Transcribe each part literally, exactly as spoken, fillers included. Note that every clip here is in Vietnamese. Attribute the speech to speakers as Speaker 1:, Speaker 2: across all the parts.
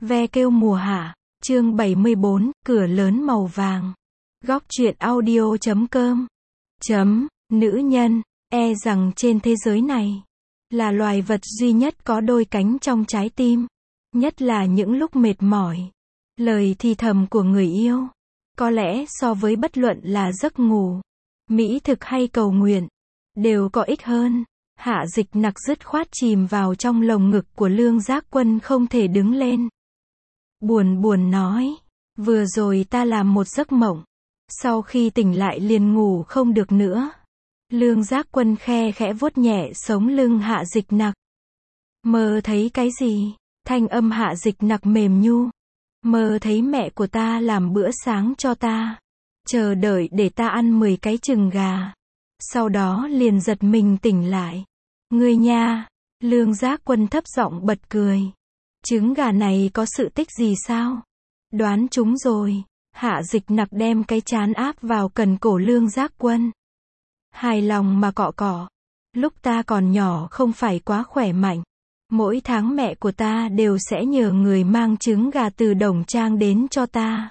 Speaker 1: Ve kêu mùa hạ, chương bảy mươi bốn, cửa lớn màu vàng. Góc truyện audio chấm com. Chấm, nữ nhân, e rằng trên thế giới này, là loài vật duy nhất có đôi cánh trong trái tim. Nhất là những lúc mệt mỏi. Lời thì thầm của người yêu, có lẽ so với bất luận là giấc ngủ, mỹ thực hay cầu nguyện, đều có ích hơn. Hạ Dịch Nặc dứt khoát chìm vào trong lồng ngực của Lương Giác Quân không thể đứng lên. Buồn buồn nói, vừa rồi ta làm một giấc mộng, sau khi tỉnh lại liền ngủ không được nữa. Lương Giác Quân khe khẽ vuốt nhẹ sống lưng Hạ Dịch Nặc. Mơ thấy cái gì? Thanh âm Hạ Dịch Nặc mềm nhu. Mơ thấy mẹ của ta làm bữa sáng cho ta, chờ đợi để ta ăn mười cái trứng gà. Sau đó liền giật mình tỉnh lại. Ngươi nha, Lương Giác Quân thấp giọng bật cười. Trứng gà này có sự tích gì sao? Đoán chúng rồi. Hạ Dịch Nặc đem cái trán áp vào cần cổ Lương Giác Quân. Hài lòng mà cọ cọ. Lúc ta còn nhỏ không phải quá khỏe mạnh. Mỗi tháng mẹ của ta đều sẽ nhờ người mang trứng gà từ Đồng Trang đến cho ta.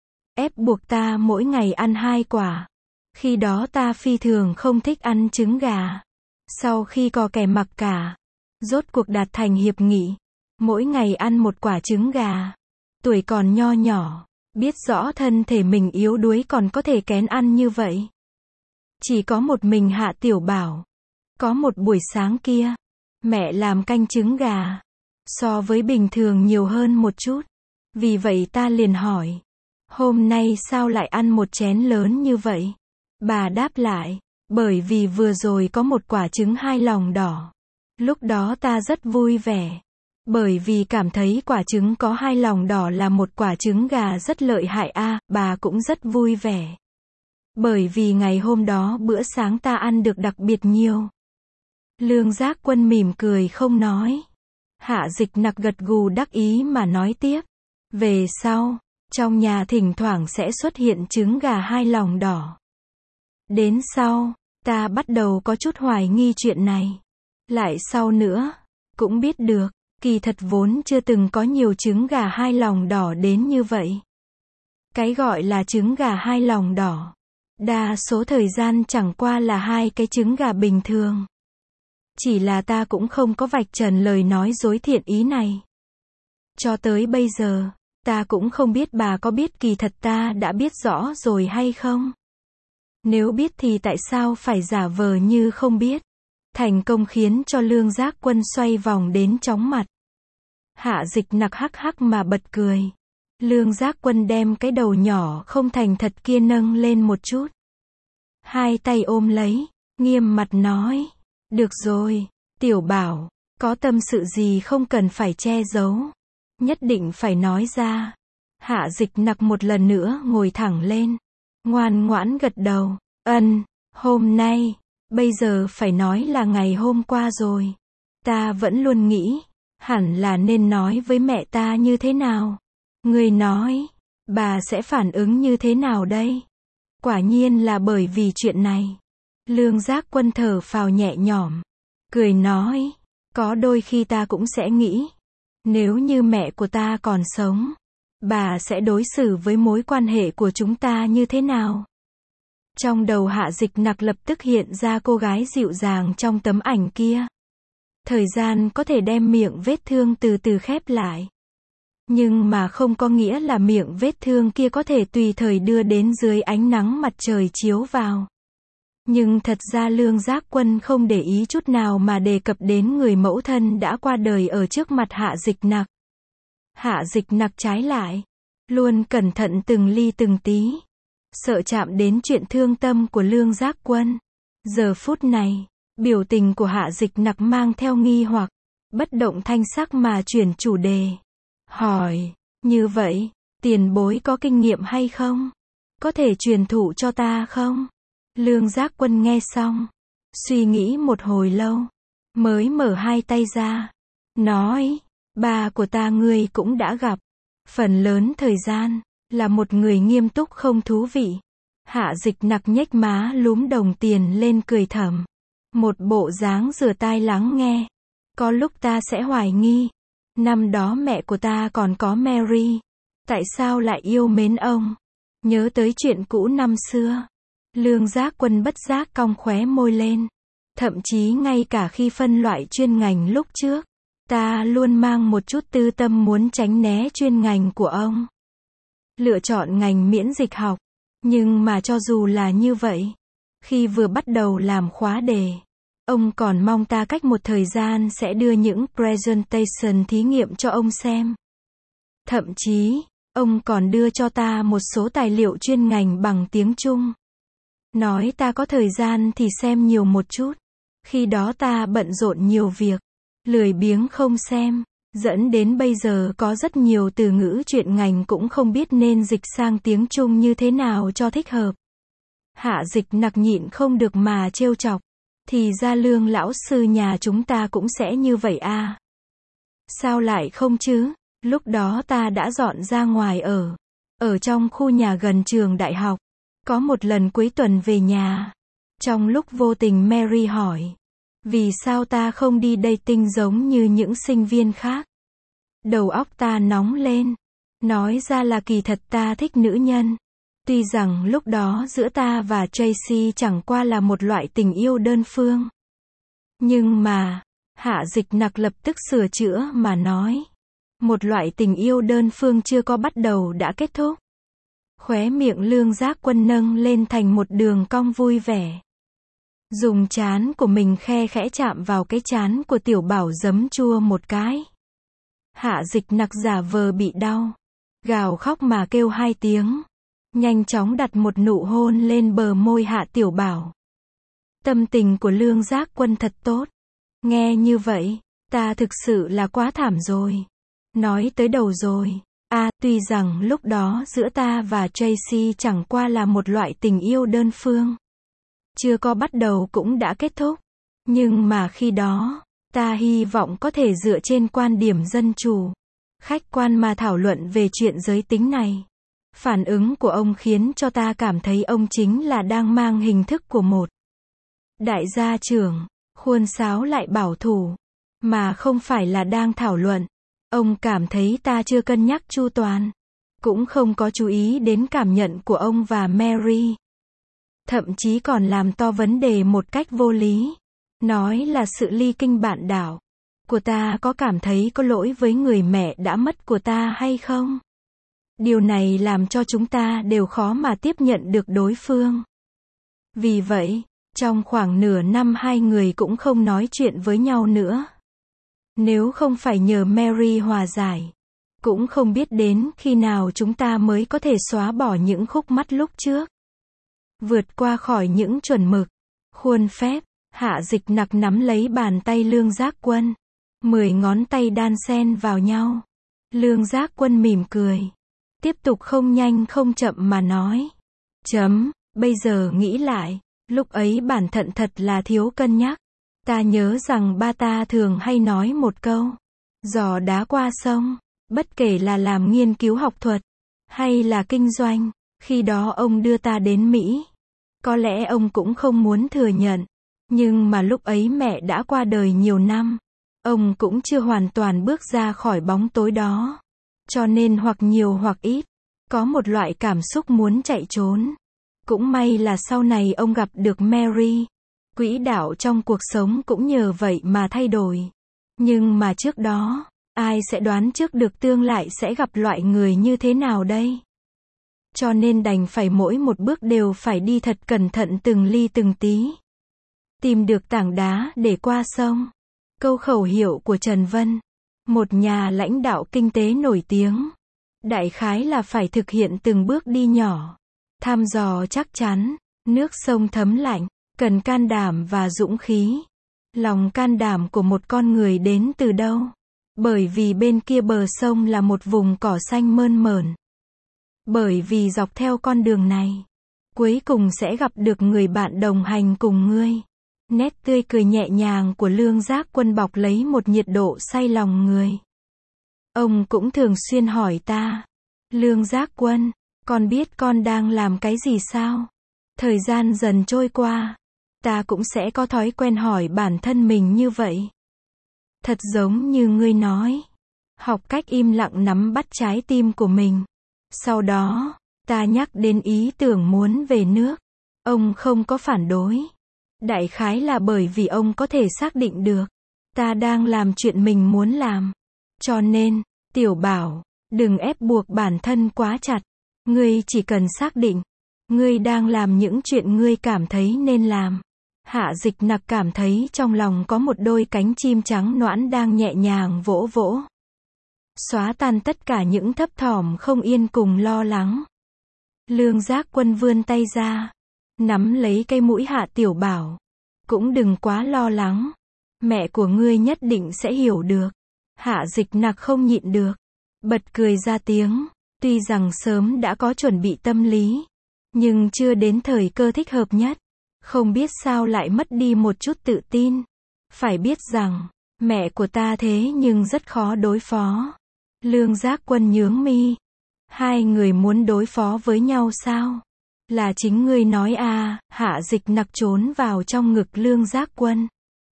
Speaker 1: Ép buộc ta mỗi ngày ăn hai quả. Khi đó ta phi thường không thích ăn trứng gà. Sau khi có kẻ mặc cả, rốt cuộc đạt thành hiệp nghị. Mỗi ngày ăn một quả trứng gà. Tuổi còn nho nhỏ, biết rõ thân thể mình yếu đuối còn có thể kén ăn như vậy. Chỉ có một mình Hạ Tiểu Bảo. Có một buổi sáng kia, mẹ làm canh trứng gà. So với bình thường nhiều hơn một chút. Vì vậy ta liền hỏi. Hôm nay sao lại ăn một chén lớn như vậy? Bà đáp lại. Bởi vì vừa rồi có một quả trứng hai lòng đỏ. Lúc đó ta rất vui vẻ. Bởi vì cảm thấy quả trứng có hai lòng đỏ là một quả trứng gà rất lợi hại a, à, bà cũng rất vui vẻ. Bởi vì ngày hôm đó bữa sáng ta ăn được đặc biệt nhiều. Lương Giác Quân mỉm cười không nói. Hạ Dịch Nặc gật gù đắc ý mà nói tiếp. Về sau, trong nhà thỉnh thoảng sẽ xuất hiện trứng gà hai lòng đỏ. Đến sau, ta bắt đầu có chút hoài nghi chuyện này. Lại sau nữa, cũng biết được, kỳ thật vốn chưa từng có nhiều trứng gà hai lòng đỏ đến như vậy. Cái gọi là trứng gà hai lòng đỏ, đa số thời gian chẳng qua là hai cái trứng gà bình thường. Chỉ là ta cũng không có vạch trần lời nói dối thiện ý này. Cho tới bây giờ, ta cũng không biết bà có biết kỳ thật ta đã biết rõ rồi hay không. Nếu biết thì tại sao phải giả vờ như không biết. Thành công khiến cho Lương Giác Quân xoay vòng đến chóng mặt. Hạ Dịch Nặc hắc hắc mà bật cười. Lương Giác Quân đem cái đầu nhỏ không thành thật kia nâng lên một chút. Hai tay ôm lấy, nghiêm mặt nói. Được rồi, Tiểu Bảo, có tâm sự gì không cần phải che giấu. Nhất định phải nói ra. Hạ Dịch Nặc một lần nữa ngồi thẳng lên. Ngoan ngoãn gật đầu. Ân, hôm nay, bây giờ phải nói là ngày hôm qua rồi. Ta vẫn luôn nghĩ, hẳn là nên nói với mẹ ta như thế nào. Ngươi nói, bà sẽ phản ứng như thế nào đây? Quả nhiên là bởi vì chuyện này. Lương Giác Quân thở phào nhẹ nhõm, cười nói, có đôi khi ta cũng sẽ nghĩ, nếu như mẹ của ta còn sống, bà sẽ đối xử với mối quan hệ của chúng ta như thế nào? Trong đầu Hạ Dịch Nặc lập tức hiện ra cô gái dịu dàng trong tấm ảnh kia. Thời gian có thể đem miệng vết thương từ từ khép lại. Nhưng mà không có nghĩa là miệng vết thương kia có thể tùy thời đưa đến dưới ánh nắng mặt trời chiếu vào. Nhưng thật ra Lương Giác Quân không để ý chút nào mà đề cập đến người mẫu thân đã qua đời ở trước mặt Hạ Dịch Nặc. Hạ Dịch Nặc trái lại, luôn cẩn thận từng ly từng tí. Sợ chạm đến chuyện thương tâm của Lương Giác Quân. Giờ phút này, biểu tình của Hạ Dịch Nặc mang theo nghi hoặc, bất động thanh sắc mà chuyển chủ đề. Hỏi, như vậy, tiền bối có kinh nghiệm hay không? Có thể truyền thụ cho ta không? Lương Giác Quân nghe xong, suy nghĩ một hồi lâu, mới mở hai tay ra. Nói, bà của ta ngươi cũng đã gặp. Phần lớn thời gian, là một người nghiêm túc không thú vị. Hạ Dịch Nặc nhếch má lúm đồng tiền lên cười thầm. Một bộ dáng rửa tai lắng nghe. Có lúc ta sẽ hoài nghi, Năm đó mẹ của ta còn có Mary. Tại sao lại yêu mến ông? Nhớ tới chuyện cũ năm xưa. Lương Giác Quân bất giác cong khóe môi lên. Thậm chí ngay cả khi phân loại chuyên ngành lúc trước, ta luôn mang một chút tư tâm muốn tránh né chuyên ngành của ông. Lựa chọn ngành miễn dịch học. Nhưng mà cho dù là như vậy, khi vừa bắt đầu làm khóa đề, ông còn mong ta cách một thời gian sẽ đưa những presentation thí nghiệm cho ông xem. Thậm chí, ông còn đưa cho ta một số tài liệu chuyên ngành bằng tiếng Trung. Nói ta có thời gian thì xem nhiều một chút. Khi đó ta bận rộn nhiều việc, lười biếng không xem, dẫn đến bây giờ có rất nhiều từ ngữ chuyên ngành cũng không biết nên dịch sang tiếng Trung như thế nào cho thích hợp. Hạ Dịch Nặc nhịn không được mà trêu chọc. Thì ra Lương lão sư nhà chúng ta cũng sẽ như vậy à? Sao lại không chứ? Lúc đó ta đã dọn ra ngoài ở. Ở trong khu nhà gần trường đại học. Có một lần cuối tuần về nhà. Trong lúc vô tình Mary hỏi. Vì sao ta không đi dating giống như những sinh viên khác? Đầu óc ta nóng lên. Nói ra là kỳ thật ta thích nữ nhân. Tuy rằng lúc đó giữa ta và Tracy chẳng qua là một loại tình yêu đơn phương. Nhưng mà, Hạ Dịch Nặc lập tức sửa chữa mà nói. Một loại tình yêu đơn phương chưa có bắt đầu đã kết thúc. Khóe miệng Lương Giác Quân nâng lên thành một đường cong vui vẻ. Dùng trán của mình khe khẽ chạm vào cái trán của Tiểu Bảo giấm chua một cái. Hạ Dịch Nặc giả vờ bị đau. Gào khóc mà kêu hai tiếng. Nhanh chóng đặt một nụ hôn lên bờ môi Hạ Tiểu Bảo. Tâm tình của Lương Giác Quân thật tốt. Nghe như vậy, ta thực sự là quá thảm rồi. Nói tới đầu rồi. À, tuy rằng lúc đó giữa ta và Tracy chẳng qua là một loại tình yêu đơn phương. Chưa có bắt đầu cũng đã kết thúc. Nhưng mà khi đó, ta hy vọng có thể dựa trên quan điểm dân chủ, khách quan mà thảo luận về chuyện giới tính này. Phản ứng của ông khiến cho ta cảm thấy ông chính là đang mang hình thức của một đại gia trưởng, khuôn sáo lại bảo thủ, mà không phải là đang thảo luận. Ông cảm thấy ta chưa cân nhắc chu toàn, cũng không có chú ý đến cảm nhận của ông và Mary. Thậm chí còn làm to vấn đề một cách vô lý. Nói là sự ly kinh bạn đảo của ta có cảm thấy có lỗi với người mẹ đã mất của ta hay không? Điều này làm cho chúng ta đều khó mà tiếp nhận được đối phương. Vì vậy, trong khoảng nửa năm hai người cũng không nói chuyện với nhau nữa. Nếu không phải nhờ Mary hòa giải, cũng không biết đến khi nào chúng ta mới có thể xóa bỏ những khúc mắc lúc trước. Vượt qua khỏi những chuẩn mực, khuôn phép, Hạ Dịch Nặc nắm lấy bàn tay Lương Giác Quân. Mười ngón tay đan xen vào nhau. Lương Giác Quân mỉm cười. Tiếp tục không nhanh không chậm mà nói. Chấm, bây giờ nghĩ lại, lúc ấy bản thận thật là thiếu cân nhắc. Ta nhớ rằng ba ta thường hay nói một câu. Giò đá qua sông, bất kể là làm nghiên cứu học thuật, hay là kinh doanh, khi đó ông đưa ta đến Mỹ. Có lẽ ông cũng không muốn thừa nhận. Nhưng mà lúc ấy mẹ đã qua đời nhiều năm. Ông cũng chưa hoàn toàn bước ra khỏi bóng tối đó. Cho nên hoặc nhiều hoặc ít, có một loại cảm xúc muốn chạy trốn. Cũng may là sau này ông gặp được Mary. Quỹ đạo trong cuộc sống cũng nhờ vậy mà thay đổi. Nhưng mà trước đó, ai sẽ đoán trước được tương lai sẽ gặp loại người như thế nào đây? Cho nên đành phải mỗi một bước đều phải đi thật cẩn thận từng ly từng tí. Tìm được tảng đá để qua sông. Câu khẩu hiệu của Trần Vân, một nhà lãnh đạo kinh tế nổi tiếng. Đại khái là phải thực hiện từng bước đi nhỏ. Thăm dò chắc chắn, nước sông thấm lạnh, cần can đảm và dũng khí. Lòng can đảm của một con người đến từ đâu? Bởi vì bên kia bờ sông là một vùng cỏ xanh mơn mởn. Bởi vì dọc theo con đường này, cuối cùng sẽ gặp được người bạn đồng hành cùng ngươi. Nét tươi cười nhẹ nhàng của Lương Giác Quân bọc lấy một nhiệt độ say lòng người. Ông cũng thường xuyên hỏi ta. Lương Giác Quân, con biết con đang làm cái gì sao? Thời gian dần trôi qua, ta cũng sẽ có thói quen hỏi bản thân mình như vậy. Thật giống như ngươi nói, Học cách im lặng nắm bắt trái tim của mình. Sau đó, ta nhắc đến ý tưởng muốn về nước. Ông không có phản đối. Đại khái là bởi vì ông có thể xác định được. Ta đang làm chuyện mình muốn làm. Cho nên, Tiểu Bảo, đừng ép buộc bản thân quá chặt. Ngươi chỉ cần xác định. Ngươi đang làm những chuyện ngươi cảm thấy nên làm. Hạ Dịch Nặc cảm thấy trong lòng có một đôi cánh chim trắng nõn đang nhẹ nhàng vỗ vỗ. Xóa tan tất cả những thấp thỏm không yên cùng lo lắng. Lương Giác Quân vươn tay ra. Nắm lấy cây mũi Hạ Tiểu Bảo. Cũng đừng quá lo lắng. Mẹ của ngươi nhất định sẽ hiểu được. Hạ Dịch Nặc không nhịn được. Bật cười ra tiếng. Tuy rằng sớm đã có chuẩn bị tâm lý. Nhưng chưa đến thời cơ thích hợp nhất. Không biết sao lại mất đi một chút tự tin. Phải biết rằng, mẹ của ta thế nhưng rất khó đối phó. Lương Giác Quân nhướng mi. Hai người muốn đối phó với nhau sao? Là chính ngươi nói à, Hạ Dịch Nặc trốn vào trong ngực Lương Giác Quân.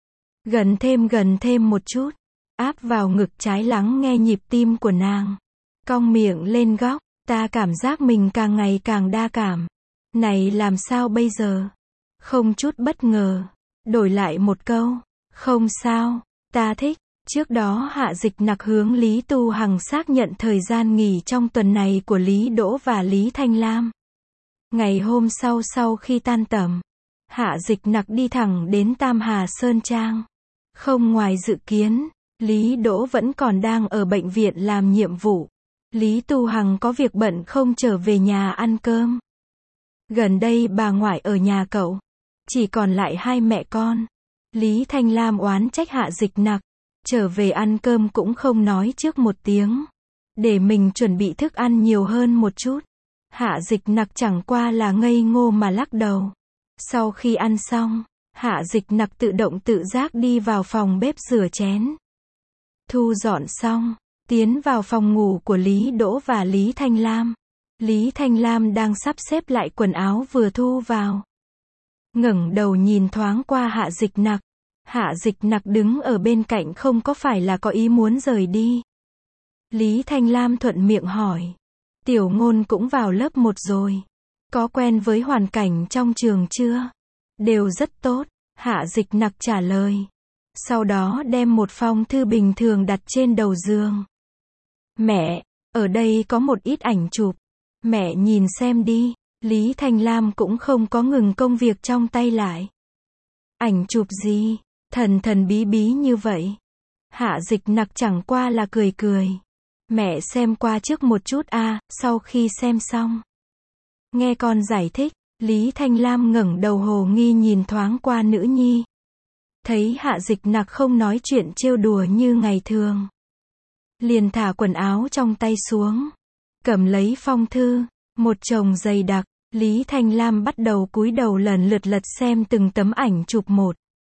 Speaker 1: Gần thêm gần thêm một chút. Áp vào ngực trái lắng nghe nhịp tim của nàng. Cong miệng lên góc, ta cảm giác mình càng ngày càng đa cảm. Này làm sao bây giờ? Không chút bất ngờ. Đổi lại một câu. Không sao, ta thích. Trước đó Hạ Dịch Nặc hướng Lý Tu Hằng xác nhận thời gian nghỉ trong tuần này của Lý Đỗ và Lý Thanh Lam. Ngày hôm sau sau khi tan tầm, Hạ Dịch Nặc đi thẳng đến Tam Hà Sơn Trang. Không ngoài dự kiến, Lý Đỗ vẫn còn đang ở bệnh viện làm nhiệm vụ. Lý Tu Hằng có việc bận không trở về nhà ăn cơm. Gần đây bà ngoại ở nhà cậu. Chỉ còn lại hai mẹ con. Lý Thanh Lam oán trách Hạ Dịch Nặc. Trở về ăn cơm cũng không nói trước một tiếng. Để mình chuẩn bị thức ăn nhiều hơn một chút. Hạ Dịch Nặc chẳng qua là ngây ngô mà lắc đầu. Sau khi ăn xong, Hạ Dịch Nặc tự động tự giác đi vào phòng bếp rửa chén. Thu dọn xong, tiến vào phòng ngủ của Lý Đỗ và Lý Thanh Lam. Lý Thanh Lam đang sắp xếp lại quần áo vừa thu vào. Ngẩng đầu nhìn thoáng qua Hạ Dịch Nặc. Hạ Dịch Nặc đứng ở bên cạnh không có phải là có ý muốn rời đi. Lý Thanh Lam thuận miệng hỏi. Tiểu Ngôn cũng vào lớp một rồi. Có quen với hoàn cảnh trong trường chưa? Đều rất tốt, Hạ Dịch Nặc trả lời. Sau đó đem một phong thư bình thường đặt trên đầu giường. Mẹ, ở đây có một ít ảnh chụp. Mẹ nhìn xem đi. Lý Thanh Lam cũng không có ngừng công việc trong tay lại. Ảnh chụp gì? Thần thần bí bí như vậy. Hạ Dịch Nặc chẳng qua là cười cười. Mẹ xem qua trước một chút a, à, sau khi xem xong. Nghe con giải thích, Lý Thanh Lam ngẩng đầu hồ nghi nhìn thoáng qua nữ nhi. Thấy Hạ Dịch Nặc không nói chuyện trêu đùa như ngày thường. Liền thả quần áo trong tay xuống. Cầm lấy phong thư, một chồng dày đặc, Lý Thanh Lam bắt đầu cúi đầu lần lượt lật xem từng tấm ảnh chụp một.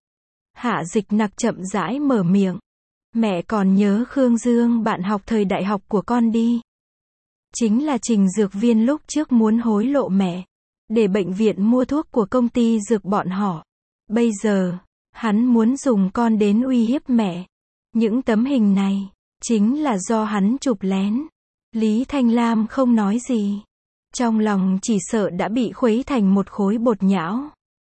Speaker 1: Hạ Dịch Nặc chậm rãi mở miệng. Mẹ còn nhớ Khương Dương bạn học thời đại học của con đi. Chính là Trình dược viên lúc trước muốn hối lộ mẹ. Để bệnh viện mua thuốc của công ty dược bọn họ. Bây giờ, hắn muốn dùng con đến uy hiếp mẹ. Những tấm hình này, chính là do hắn chụp lén. Lý Thanh Lam không nói gì. Trong lòng chỉ sợ đã bị khuấy thành một khối bột nhão.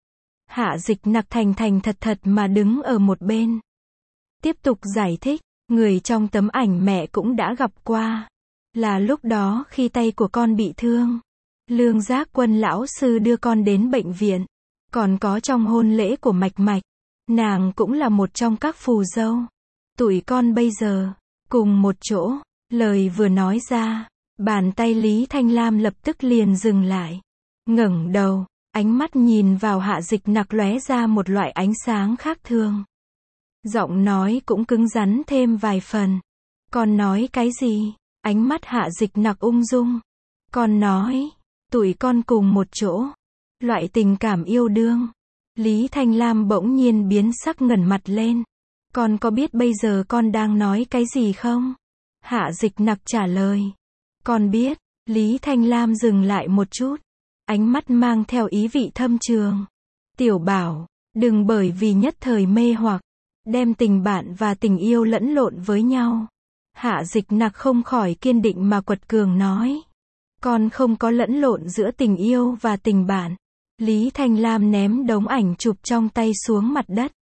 Speaker 1: Hạ Dịch Nặc thành thành thật thật mà đứng ở một bên. Tiếp tục giải thích, người trong tấm ảnh mẹ cũng đã gặp qua. Là lúc đó khi tay của con bị thương. Lương Giác Quân lão sư đưa con đến bệnh viện. Còn có trong hôn lễ của Mạch Mạch. Nàng cũng là một trong các phù dâu. Tụi con bây giờ, cùng một chỗ. Lời vừa nói ra, bàn tay Lý Thanh Lam lập tức liền dừng lại. Ngẩng đầu, ánh mắt nhìn vào Hạ Dịch Nặc lóe ra một loại ánh sáng khác thường. Giọng nói cũng cứng rắn thêm vài phần. Con nói cái gì? Ánh mắt Hạ Dịch Nặc ung dung. Con nói, tụi con cùng một chỗ. Loại tình cảm yêu đương. Lý Thanh Lam bỗng nhiên biến sắc ngẩng mặt lên. Con có biết bây giờ con đang nói cái gì không? Hạ Dịch Nặc trả lời. Con biết. Lý Thanh Lam dừng lại một chút. Ánh mắt mang theo ý vị thâm trường. Tiểu Bảo, đừng bởi vì nhất thời mê hoặc, đem tình bạn và tình yêu lẫn lộn với nhau. Hạ Dịch Nặc không khỏi kiên định mà quật cường nói. Con không có lẫn lộn giữa tình yêu và tình bạn. Lý Thanh Lam ném đống ảnh chụp trong tay xuống mặt đất.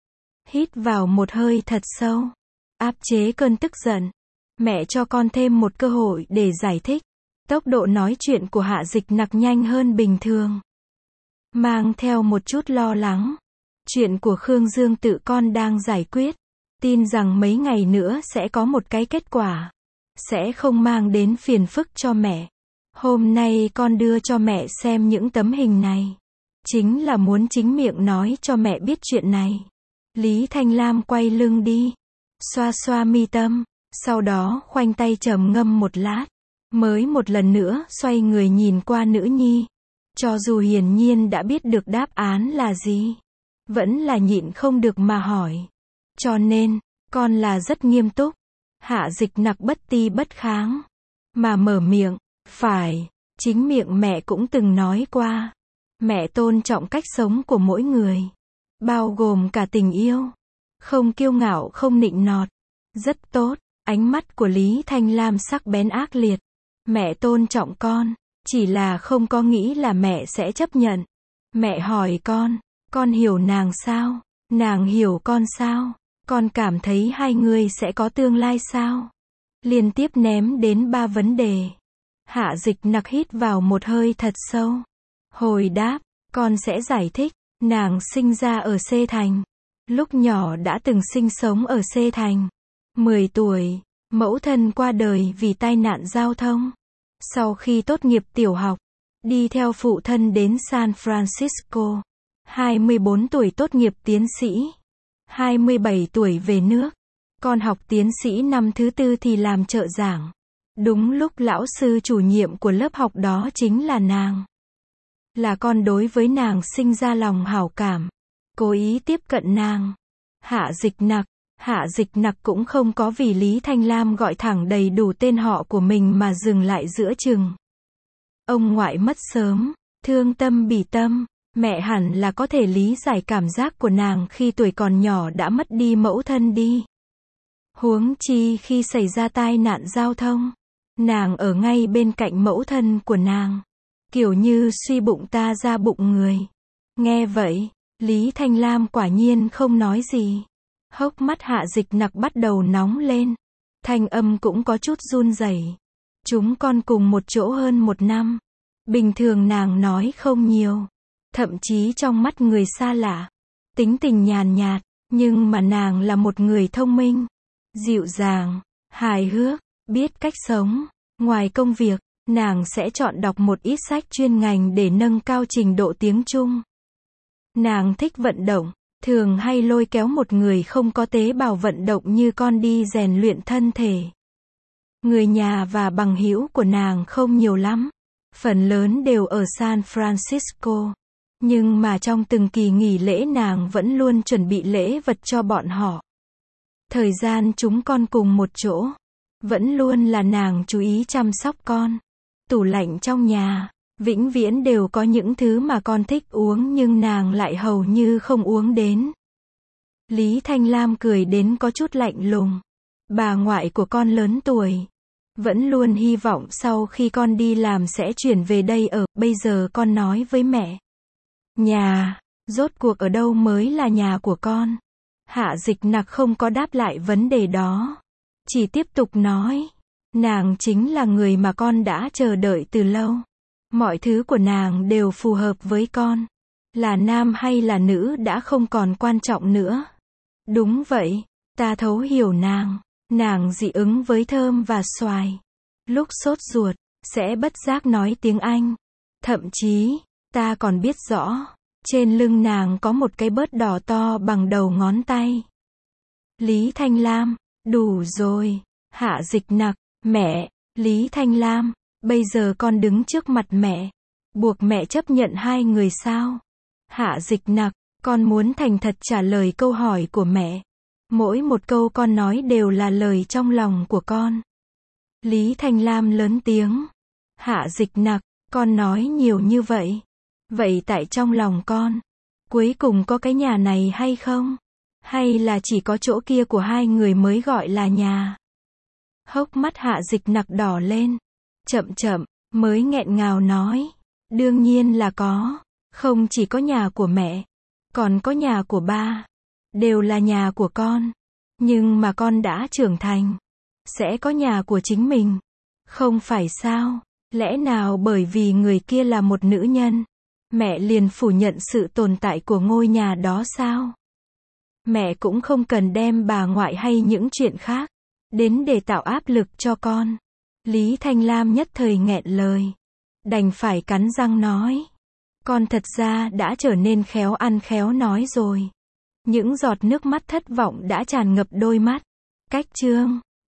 Speaker 1: Hít vào một hơi thật sâu. Áp chế cơn tức giận. Mẹ cho con thêm một cơ hội để giải thích. Tốc độ nói chuyện của Hạ Dịch Nặc nhanh hơn bình thường. Mang theo một chút lo lắng. Chuyện của Khương Dương tự con đang giải quyết. Tin rằng mấy ngày nữa sẽ có một cái kết quả. Sẽ không mang đến phiền phức cho mẹ. Hôm nay con đưa cho mẹ xem những tấm hình này. Chính là muốn chính miệng nói cho mẹ biết chuyện này. Lý Thanh Lam quay lưng đi. Xoa xoa mi tâm. Sau đó khoanh tay trầm ngâm một lát. Mới một lần nữa xoay người nhìn qua nữ nhi. Cho dù hiển nhiên đã biết được đáp án là gì. Vẫn là nhịn không được mà hỏi. Cho nên, con là rất nghiêm túc. Hạ Dịch Nặc bất ti bất kháng. Mà mở miệng. Phải, chính miệng mẹ cũng từng nói qua. Mẹ tôn trọng cách sống của mỗi người. Bao gồm cả tình yêu. Không kiêu ngạo không nịnh nọt. Rất tốt, ánh mắt của Lý Thanh Lam sắc bén ác liệt. Mẹ tôn trọng con, chỉ là không có nghĩ là mẹ sẽ chấp nhận. Mẹ hỏi con, con hiểu nàng sao? Nàng hiểu con sao? Con cảm thấy hai người sẽ có tương lai sao? Liên tiếp ném đến ba vấn đề. Hạ Dịch Nặc hít vào một hơi thật sâu. Hồi đáp, con sẽ giải thích. Nàng sinh ra ở C Thành. Lúc nhỏ đã từng sinh sống ở C Thành. mười tuổi, mẫu thân qua đời vì tai nạn giao thông. Sau khi tốt nghiệp tiểu học, đi theo phụ thân đến San Francisco. hai mươi bốn tuổi tốt nghiệp tiến sĩ. hai mươi bảy tuổi về nước. Con học tiến sĩ năm thứ tư thì làm trợ giảng. Đúng lúc lão sư chủ nhiệm của lớp học đó chính là nàng. Là con đối với nàng sinh ra lòng hảo cảm. Cố ý tiếp cận nàng. Hạ Dịch Nặc. Hạ Dịch Nặc cũng không có vì Lý Thanh Lam gọi thẳng đầy đủ tên họ của mình mà dừng lại giữa chừng. Ông ngoại mất sớm. Thương tâm bỉ tâm. Mẹ hẳn là có thể lý giải cảm giác của nàng khi tuổi còn nhỏ đã mất đi mẫu thân đi. Huống chi khi xảy ra tai nạn giao thông. Nàng ở ngay bên cạnh mẫu thân của nàng. Kiểu như suy bụng ta ra bụng người. Nghe vậy, Lý Thanh Lam quả nhiên không nói gì. Hốc mắt Hạ Dịch Nặc bắt đầu nóng lên. Thanh âm cũng có chút run rẩy. Chúng con cùng một chỗ hơn một năm. Bình thường nàng nói không nhiều. Thậm chí trong mắt người xa lạ. Tính tình nhàn nhạt. Nhưng mà nàng là một người thông minh. Dịu dàng. Hài hước. Biết cách sống. Ngoài công việc, nàng sẽ chọn đọc một ít sách chuyên ngành để nâng cao trình độ tiếng Trung. Nàng thích vận động. Thường hay lôi kéo một người không có tế bào vận động như con đi rèn luyện thân thể. Người nhà và bằng hữu của nàng không nhiều lắm. Phần lớn đều ở San Francisco. Nhưng mà trong từng kỳ nghỉ lễ nàng vẫn luôn chuẩn bị lễ vật cho bọn họ. Thời gian chúng con cùng một chỗ. Vẫn luôn là nàng chú ý chăm sóc con. Tủ lạnh trong nhà. Vĩnh viễn đều có những thứ mà con thích uống nhưng nàng lại hầu như không uống đến. Lý Thanh Lam cười đến có chút lạnh lùng. Bà ngoại của con lớn tuổi. Vẫn luôn hy vọng sau khi con đi làm sẽ chuyển về đây ở. Bây giờ con nói với mẹ. Nhà, rốt cuộc ở đâu mới là nhà của con? Hạ Dịch Nặc không có đáp lại vấn đề đó. Chỉ tiếp tục nói. Nàng chính là người mà con đã chờ đợi từ lâu. Mọi thứ của nàng đều phù hợp với con. Là nam hay là nữ đã không còn quan trọng nữa. Đúng vậy, ta thấu hiểu nàng. Nàng dị ứng với thơm và xoài. Lúc sốt ruột, sẽ bất giác nói tiếng Anh. Thậm chí, ta còn biết rõ, trên lưng nàng có một cái bớt đỏ to bằng đầu ngón tay. Lý Thanh Lam, đủ rồi. Hạ Dịch Nặc, mẹ, Lý Thanh Lam. Bây giờ con đứng trước mặt mẹ. Buộc mẹ chấp nhận hai người sao? Hạ Dịch Nặc, con muốn thành thật trả lời câu hỏi của mẹ. Mỗi một câu con nói đều là lời trong lòng của con. Lý Thanh Lam lớn tiếng. Hạ Dịch Nặc, con nói nhiều như vậy. Vậy tại trong lòng con, cuối cùng có cái nhà này hay không? Hay là chỉ có chỗ kia của hai người mới gọi là nhà? Hốc mắt Hạ Dịch Nặc đỏ lên. Chậm chậm, mới nghẹn ngào nói. Đương nhiên là có. Không chỉ có nhà của mẹ, còn có nhà của ba. Đều là nhà của con. Nhưng mà con đã trưởng thành. Sẽ có nhà của chính mình. Không phải sao? Lẽ nào bởi vì người kia là một nữ nhân, mẹ liền phủ nhận sự tồn tại của ngôi nhà đó sao? Mẹ cũng không cần đem bà ngoại hay những chuyện khác đến để tạo áp lực cho con. Lý Thanh Lam nhất thời nghẹn lời. Đành phải cắn răng nói. Con thật ra đã trở nên khéo ăn khéo nói rồi. Những giọt nước mắt thất vọng đã tràn ngập đôi mắt. Cách chương